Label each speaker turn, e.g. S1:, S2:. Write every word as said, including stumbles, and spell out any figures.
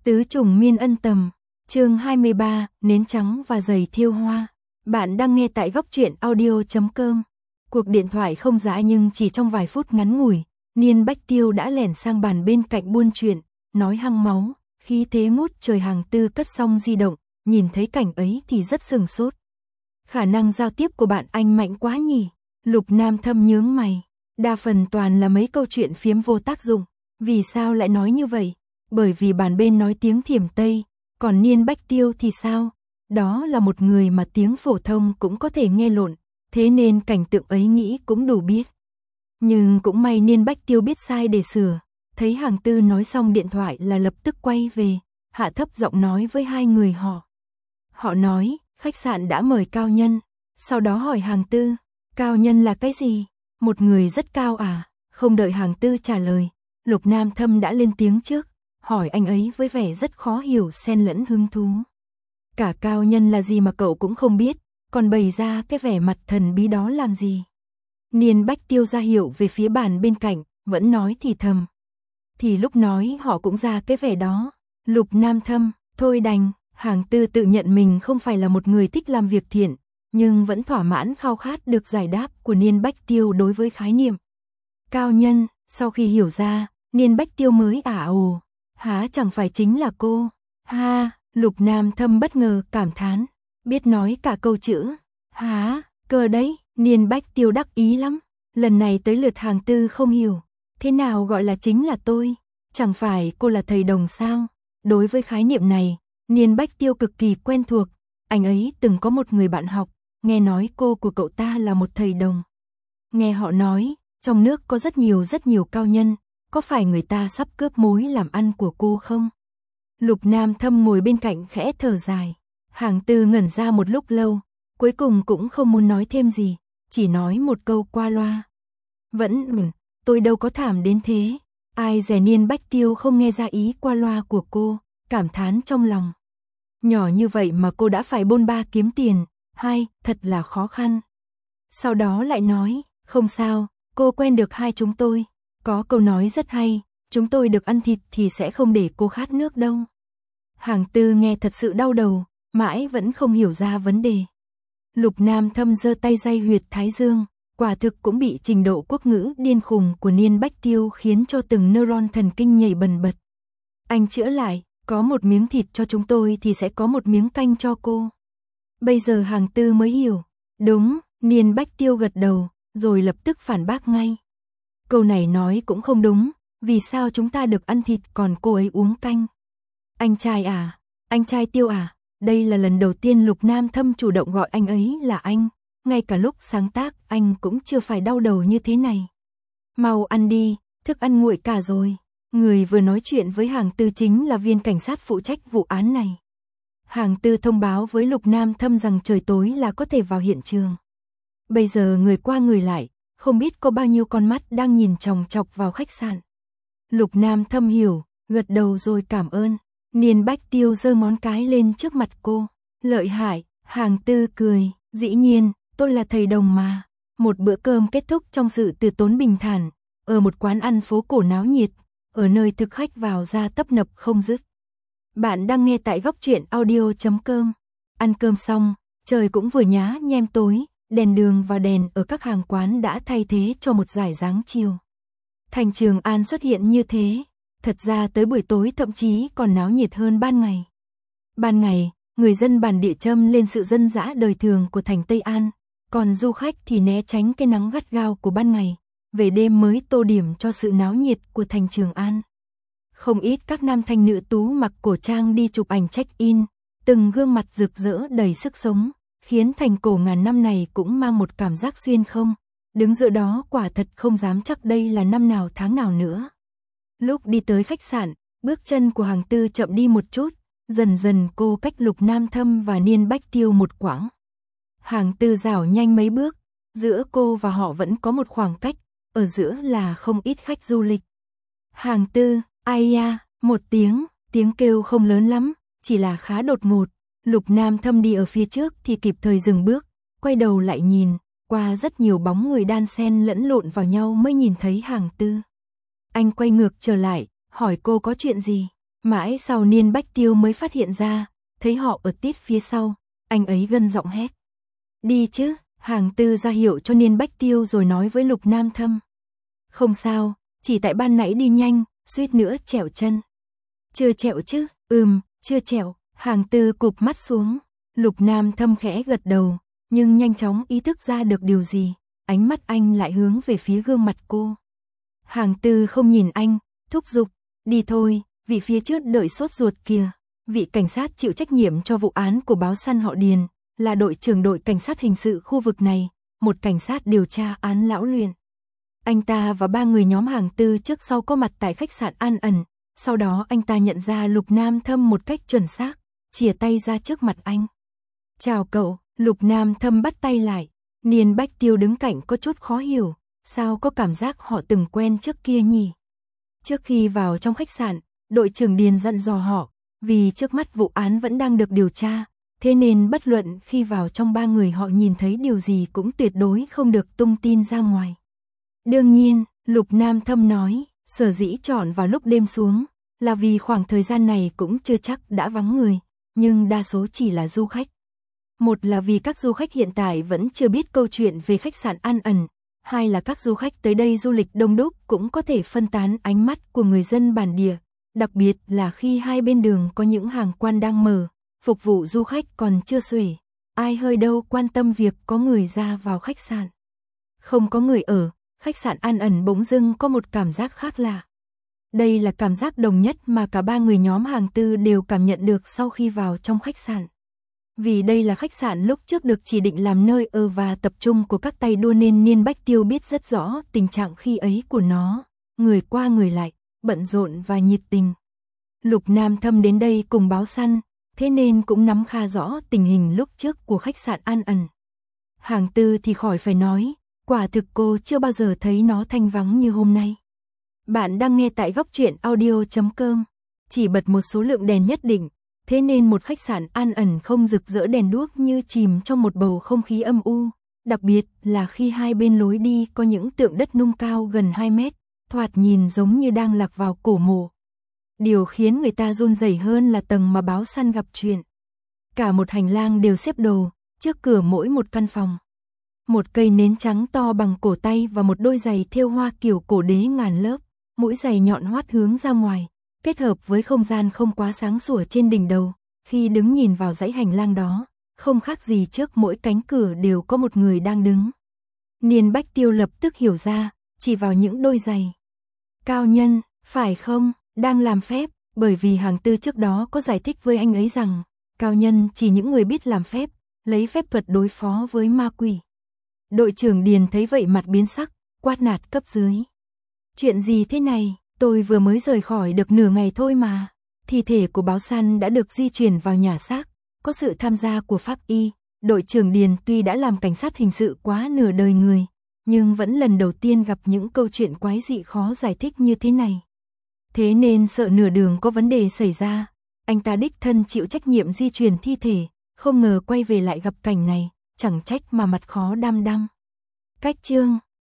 S1: Tứ trùng miên ân tầm, chương hai mươi ba, nến trắng và giày thêu hoa. Bạn đang nghe tại góc truyện audio chấm com. Cuộc điện thoại không dãi nhưng chỉ trong vài phút ngắn ngủi, Niên Bách Tiêu đã lẻn sang bàn bên cạnh buôn chuyện, nói hăng máu, khí thế ngút trời. Hàng Tư cất xong di động, nhìn thấy cảnh ấy thì rất sừng sốt. Khả năng giao tiếp của bạn anh mạnh quá nhỉ? Lục Nam Thâm nhướng mày, đa phần toàn là mấy câu chuyện phiếm vô tác dụng, vì sao lại nói như vậy? Bởi vì bàn bên nói tiếng Thiểm Tây, còn Niên Bách Tiêu thì sao? Đó là một người mà tiếng phổ thông cũng có thể nghe lộn, thế nên cảnh tượng ấy nghĩ cũng đủ biết. Nhưng cũng may Niên Bách Tiêu biết sai để sửa, thấy Hàng Tư nói xong điện thoại là lập tức quay về, hạ thấp giọng nói với hai người họ. Họ nói, khách sạn đã mời cao nhân, sau đó hỏi Hàng Tư, cao nhân là cái gì? Một người rất cao à? Không đợi Hàng Tư trả lời, Lục Nam Thâm đã lên tiếng trước, hỏi anh ấy với vẻ rất khó hiểu xen lẫn hứng thú. Cả cao nhân là gì mà cậu cũng không biết, còn bày ra cái vẻ mặt thần bí đó làm gì? Niên Bách Tiêu ra hiệu về phía bàn bên cạnh, vẫn nói thì thầm. Thì lúc nói họ cũng ra cái vẻ đó. Lục Nam Thâm, thôi đành. Hàng Tư tự nhận mình không phải là một người thích làm việc thiện, nhưng vẫn thỏa mãn khao khát được giải đáp của Niên Bách Tiêu đối với khái niệm cao nhân. Sau khi hiểu ra, Niên Bách Tiêu mới ả ồ, há chẳng phải chính là cô? Ha, Lục Nam Thâm bất ngờ cảm thán, biết nói cả câu chữ há, cơ đấy. Niên Bách Tiêu đắc ý lắm, lần này tới lượt Hàng Tư không hiểu, thế nào gọi là chính là tôi? Chẳng phải cô là thầy đồng sao? Đối với khái niệm này, Niên Bách Tiêu cực kỳ quen thuộc, anh ấy từng có một người bạn học, nghe nói cô của cậu ta là một thầy đồng. Nghe họ nói, trong nước có rất nhiều rất nhiều cao nhân, có phải người ta sắp cướp mối làm ăn của cô không? Lục Nam Thâm ngồi bên cạnh khẽ thở dài, Hàng Tư ngẩn ra một lúc lâu, cuối cùng cũng không muốn nói thêm gì, chỉ nói một câu qua loa. Vẫn, ừ, tôi đâu có thảm đến thế. Ai dè Niên Bách Tiêu không nghe ra ý qua loa của cô, cảm thán trong lòng. Nhỏ như vậy mà cô đã phải bôn ba kiếm tiền, hay, thật là khó khăn. Sau đó lại nói, không sao, cô quen được hai chúng tôi. Có câu nói rất hay, chúng tôi được ăn thịt thì sẽ không để cô khát nước đâu. Hàng Tư nghe thật sự đau đầu, mãi vẫn không hiểu ra vấn đề. Lục Nam Thâm giơ tay day huyệt thái dương, quả thực cũng bị trình độ quốc ngữ điên khùng của Niên Bách Tiêu khiến cho từng neuron thần kinh nhảy bần bật. Anh chữa lại, có một miếng thịt cho chúng tôi thì sẽ có một miếng canh cho cô. Bây giờ Hàng Tư mới hiểu. Đúng, Niên Bách Tiêu gật đầu, rồi lập tức phản bác ngay. Câu này nói cũng không đúng, vì sao chúng ta được ăn thịt còn cô ấy uống canh? Anh trai à, anh trai Tiêu à, đây là lần đầu tiên Lục Nam Thâm chủ động gọi anh ấy là anh, ngay cả lúc sáng tác anh cũng chưa phải đau đầu như thế này. Mau ăn đi, thức ăn nguội cả rồi. Người vừa nói chuyện với Hàng Tư chính là viên cảnh sát phụ trách vụ án này. Hàng Tư thông báo với Lục Nam Thâm rằng trời tối là có thể vào hiện trường. Bây giờ người qua người lại, không biết có bao nhiêu con mắt đang nhìn chòng chọc vào khách sạn. Lục Nam Thâm hiểu, gật đầu rồi cảm ơn. Niên Bách Tiêu giơ món cái lên trước mặt cô. Lợi hại, Hàng Tư cười, dĩ nhiên, tôi là thầy đồng mà. Một bữa cơm kết thúc trong sự từ tốn bình thản, ở một quán ăn phố cổ náo nhiệt, ở nơi thực khách vào ra tấp nập không dứt. Bạn đang nghe tại góc truyện audio chấm com. Ăn cơm xong, trời cũng vừa nhá nhem tối, đèn đường và đèn ở các hàng quán đã thay thế cho một dải dáng chiều. Thành Trường An xuất hiện như thế, thật ra tới buổi tối thậm chí còn náo nhiệt hơn ban ngày. Ban ngày, người dân bản địa châm lên sự dân dã đời thường của thành Tây An, còn du khách thì né tránh cái nắng gắt gao của ban ngày, về đêm mới tô điểm cho sự náo nhiệt của thành Trường An. Không ít các nam thanh nữ tú mặc cổ trang đi chụp ảnh check-in, từng gương mặt rực rỡ đầy sức sống, khiến thành cổ ngàn năm này cũng mang một cảm giác xuyên không. Đứng giữa đó quả thật không dám chắc đây là năm nào tháng nào nữa. Lúc đi tới khách sạn, bước chân của Hàng Tư chậm đi một chút, dần dần cô cách Lục Nam Thâm và Niên Bách Tiêu một quãng. Hàng Tư dảo nhanh mấy bước, giữa cô và họ vẫn có một khoảng cách, ở giữa là không ít khách du lịch. Hàng Tư, ai ya, một tiếng, tiếng kêu không lớn lắm, chỉ là khá đột ngột. Lục Nam Thâm đi ở phía trước thì kịp thời dừng bước, quay đầu lại nhìn, qua rất nhiều bóng người đan xen lẫn lộn vào nhau mới nhìn thấy Hàng Tư. Anh quay ngược trở lại, hỏi cô có chuyện gì. Mãi sau Niên Bách Tiêu mới phát hiện ra, thấy họ ở tít phía sau, anh ấy gân giọng hét. Đi chứ, Hàng Tư ra hiệu cho Niên Bách Tiêu rồi nói với Lục Nam Thâm. Không sao, chỉ tại ban nãy đi nhanh, suýt nữa trẹo chân. Chưa trẹo chứ, ừm, chưa trẹo, Hàng Tư cụp mắt xuống. Lục Nam Thâm khẽ gật đầu, nhưng nhanh chóng ý thức ra được điều gì, ánh mắt anh lại hướng về phía gương mặt cô. Hàng Tư không nhìn anh, thúc giục, đi thôi, vị phía trước đợi sốt ruột kìa. Vị cảnh sát chịu trách nhiệm cho vụ án của báo săn họ Điền, là đội trưởng đội cảnh sát hình sự khu vực này, một cảnh sát điều tra án lão luyện. Anh ta và ba người nhóm Hàng Tư trước sau có mặt tại khách sạn An Ẩn, sau đó anh ta nhận ra Lục Nam Thâm một cách chuẩn xác, chìa tay ra trước mặt anh. Chào cậu, Lục Nam Thâm bắt tay lại, Niên Bách Tiêu đứng cạnh có chút khó hiểu, sao có cảm giác họ từng quen trước kia nhỉ? Trước khi vào trong khách sạn, đội trưởng Điền dặn dò họ, vì trước mắt vụ án vẫn đang được điều tra, thế nên bất luận khi vào trong ba người họ nhìn thấy điều gì cũng tuyệt đối không được tung tin ra ngoài. Đương nhiên, Lục Nam Thâm nói, sở dĩ chọn vào lúc đêm xuống, là vì khoảng thời gian này cũng chưa chắc đã vắng người, nhưng đa số chỉ là du khách. Một là vì các du khách hiện tại vẫn chưa biết câu chuyện về khách sạn An Ẩn, hai là các du khách tới đây du lịch đông đúc cũng có thể phân tán ánh mắt của người dân bản địa, đặc biệt là khi hai bên đường có những hàng quán đang mở, phục vụ du khách còn chưa xuể, ai hơi đâu quan tâm việc có người ra vào khách sạn. Không có người ở, khách sạn An Ẩn bỗng dưng có một cảm giác khác lạ. Đây là cảm giác đồng nhất mà cả ba người nhóm Hàng Tư đều cảm nhận được sau khi vào trong khách sạn. Vì đây là khách sạn lúc trước được chỉ định làm nơi ở và tập trung của các tay đua nên Niên Bách Tiêu biết rất rõ tình trạng khi ấy của nó, người qua người lại, bận rộn và nhiệt tình. Lục Nam Thâm đến đây cùng báo săn, thế nên cũng nắm khá rõ tình hình lúc trước của khách sạn An Ẩn. Hàng Tư thì khỏi phải nói, quả thực cô chưa bao giờ thấy nó thanh vắng như hôm nay. Bạn đang nghe tại góc truyện audio chấm com, chỉ bật một số lượng đèn nhất định, thế nên một khách sạn An Ẩn không rực rỡ đèn đuốc như chìm trong một bầu không khí âm u, đặc biệt là khi hai bên lối đi có những tượng đất nung cao gần hai mét, thoạt nhìn giống như đang lạc vào cổ mộ. Điều khiến người ta run rẩy hơn là tầng mà báo săn gặp chuyện. Cả một hành lang đều xếp đồ, trước cửa mỗi một căn phòng. Một cây nến trắng to bằng cổ tay và một đôi giày thêu hoa kiểu cổ đế ngàn lớp, mũi giày nhọn hoắt hướng ra ngoài, kết hợp với không gian không quá sáng sủa trên đỉnh đầu, khi đứng nhìn vào dãy hành lang đó, không khác gì trước mỗi cánh cửa đều có một người đang đứng. Niên Bách Tiêu lập tức hiểu ra, chỉ vào những đôi giày. Cao nhân, phải không, đang làm phép, bởi vì Hàng Tư trước đó có giải thích với anh ấy rằng, cao nhân chỉ những người biết làm phép, lấy phép thuật đối phó với ma quỷ. Đội trưởng Điền thấy vậy mặt biến sắc, quát nạt cấp dưới. Chuyện gì thế này, tôi vừa mới rời khỏi được nửa ngày thôi mà. Thi thể của báo săn đã được di chuyển vào nhà xác, có sự tham gia của pháp y. Đội trưởng Điền tuy đã làm cảnh sát hình sự quá nửa đời người, nhưng vẫn lần đầu tiên gặp những câu chuyện quái dị khó giải thích như thế này. Thế nên sợ nửa đường có vấn đề xảy ra, anh ta đích thân chịu trách nhiệm di chuyển thi thể, không ngờ quay về lại gặp cảnh này, chẳng trách mà mặt khó đăm đăm. Cách chương